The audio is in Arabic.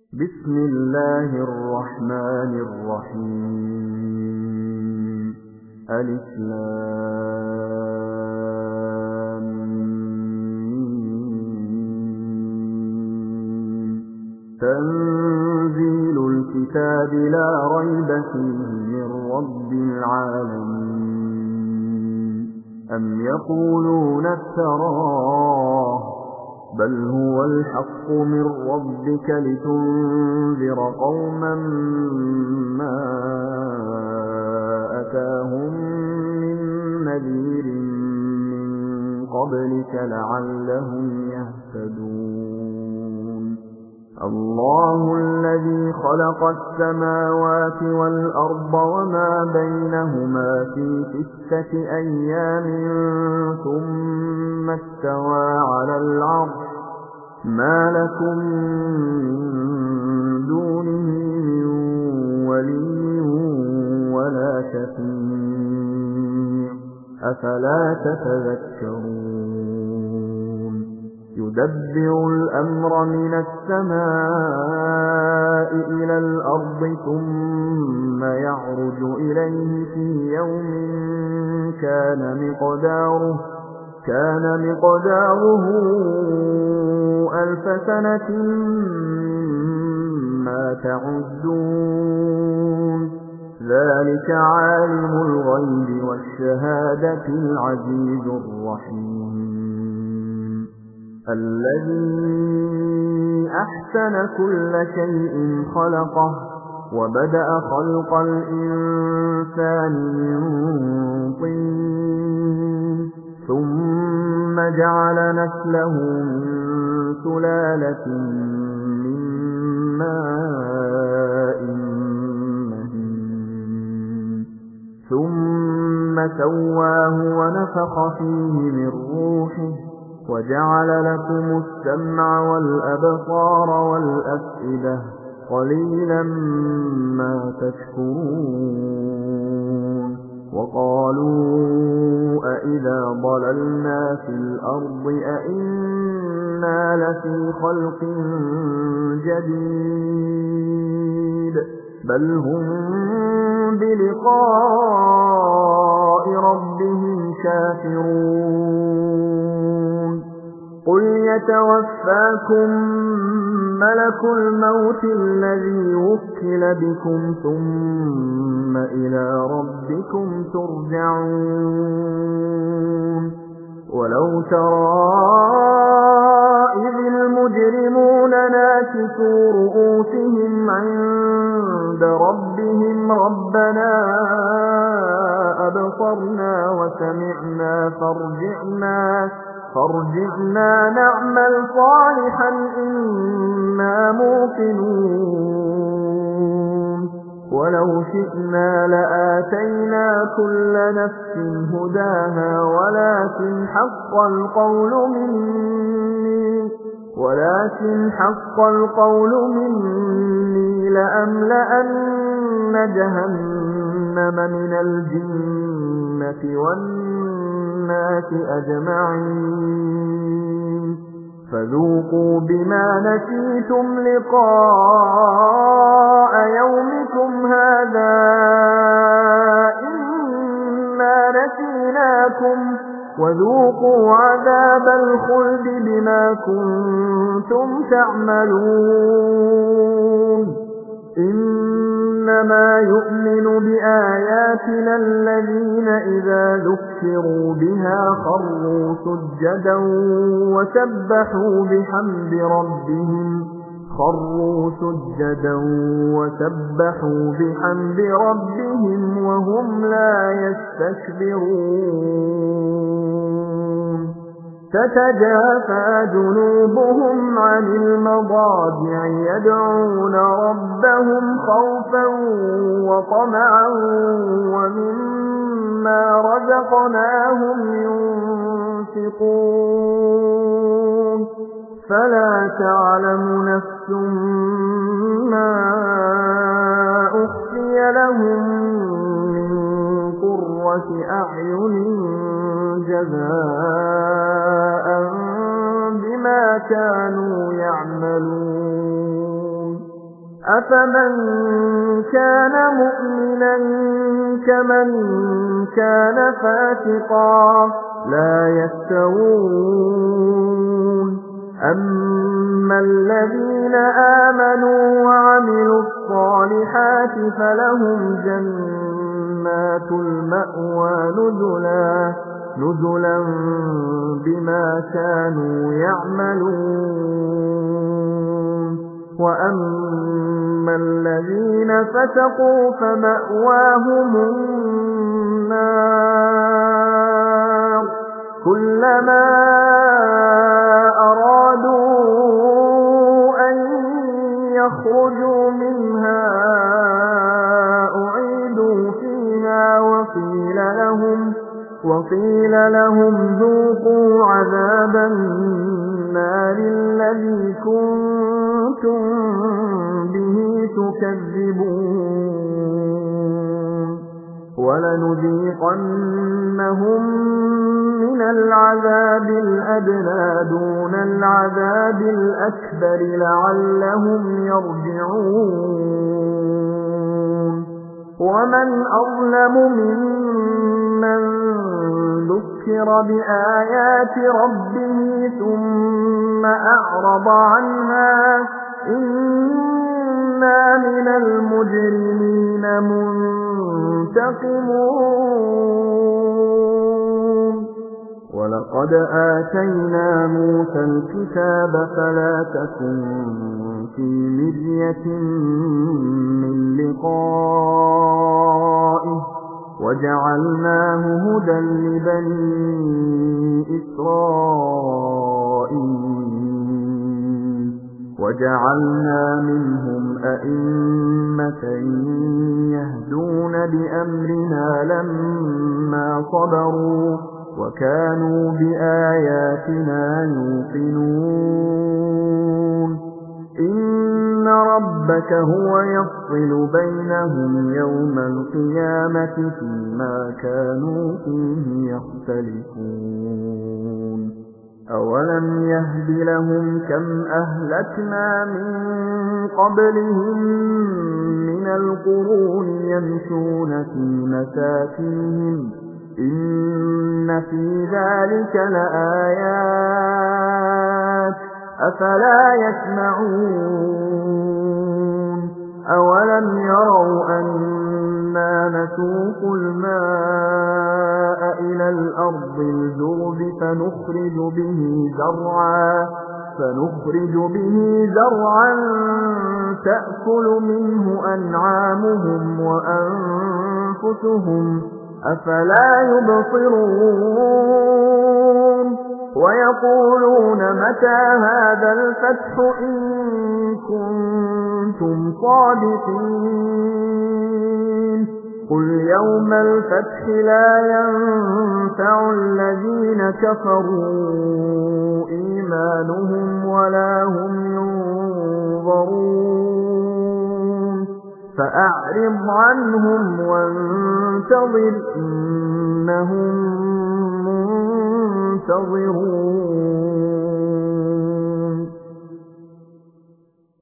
بسم الله الرحمن الرحيم ألف لام ميم. تنزيل الكتاب لا ريب فيه من رب العالمين أم يقولون افتراه بل هو الحق من ربك لتنذر قوما ما أتاهم من نذير من قبلك لعلهم يهتدون. الله الذي خلق السماوات والأرض وما بينهما في 6 أيام ثم استوى على العرش ما لكم من دونه من ولي ولا شفيع أفلا تتذكرون. يدبر الأمر من السماء إلى الأرض ثم يعرج إليه في يوم كان مقداره 1000 سنة مما تعدون. ذلك عالم الغيب والشهادة العزيز الرحيم الذي أحسن كل شيء خلقه وبدأ خلق الإنسان من طين ثم جعل نسله من سلالة من ماء مهين ثم سواه ونفخ فيه من روحه وجعل لكم السمع والأبصار والأفئدة قليلا ما تشكرون. وقالوا أئذا ضللنا في الأرض أئنا لفي خلق جديد بل هم بلقاء ربهم كافرون. قل يتوفاكم ملك الموت الذي وكل بكم ثم إلى ربكم ترجعون. ولو ترى إذ المجرمون ناكسوا رؤوسهم عند ربهم ربنا أبصرنا وسمعنا فارجعنا نعمل صالحا إنا موقنون. ولو شئنا لآتينا كل نفس هداها ولكن حق القول مني لأملأن جهنم من الجنة والناس أجمعين فذوقوا بما نسيتم لقاء يومكم هذا إنا نسيناكم وذوقوا عذاب الخلد بما كنتم تعملون. إنما يؤمن بآياتنا الذين إذا ذكروا بها خروا سجدا وسبحوا بحمد ربهم وهم لا يستكبرون. تتجافى جنوبهم عن المضاجع يدعون ربهم خوفا وطمعا ومما رزقناهم ينفقون. فلا تعلم نفس ما أخفي لهم من قرة أعين جزاء بما كانوا يعملون. أفمن كان مؤمنا كمن كان فاسقا لا يستوون أما الذين آمنوا وعملوا الصالحات فلهم جنات المأوى نزلا بما كانوا يعملون وأما الذين فسقوا فمأواهم النار كلما أرادوا أن يخرجوا منها أعيدوا فيها وقيل لهم ذوقوا عذاب النار الذي كنتم به تكذبون ولنذيقنهم من العذاب الأدنى دون العذاب الأكبر لعلهم يرجعون ومن أظلم ممن ذكر بآيات ربه ثم أعرض عنها إنا من المجرمين منتقمون ولقد آتينا موسى الكتاب فلا تكن في مرية من لقائه وجعلناه هدى لبني إسرائيل وجعلنا منهم أئمة يهدون بأمرنا لما صبروا وكانوا بآياتنا يوقنون إن ربك هو يفصل بينهم يوم القيامة فيما كانوا فيه يختلفون أولم يهد لهم كم أهلكنا من قبلهم من القرون يمشون في مساكنهم إن في ذلك لآيات أفلا يسمعون أولم يروا أنا نسوق الماء إلى الأرض الجرز فنخرج به زرعا تأكل منه أنعامهم وأنفسهم أفلا يبصرون ويقولون متى هذا الفتح إن كنتم صادقين قل يوم الفتح لا ينفع الذين كفروا إيمانهم ولا هم ينظرون فأعرض عنهم وانتظر إنهم منتظرون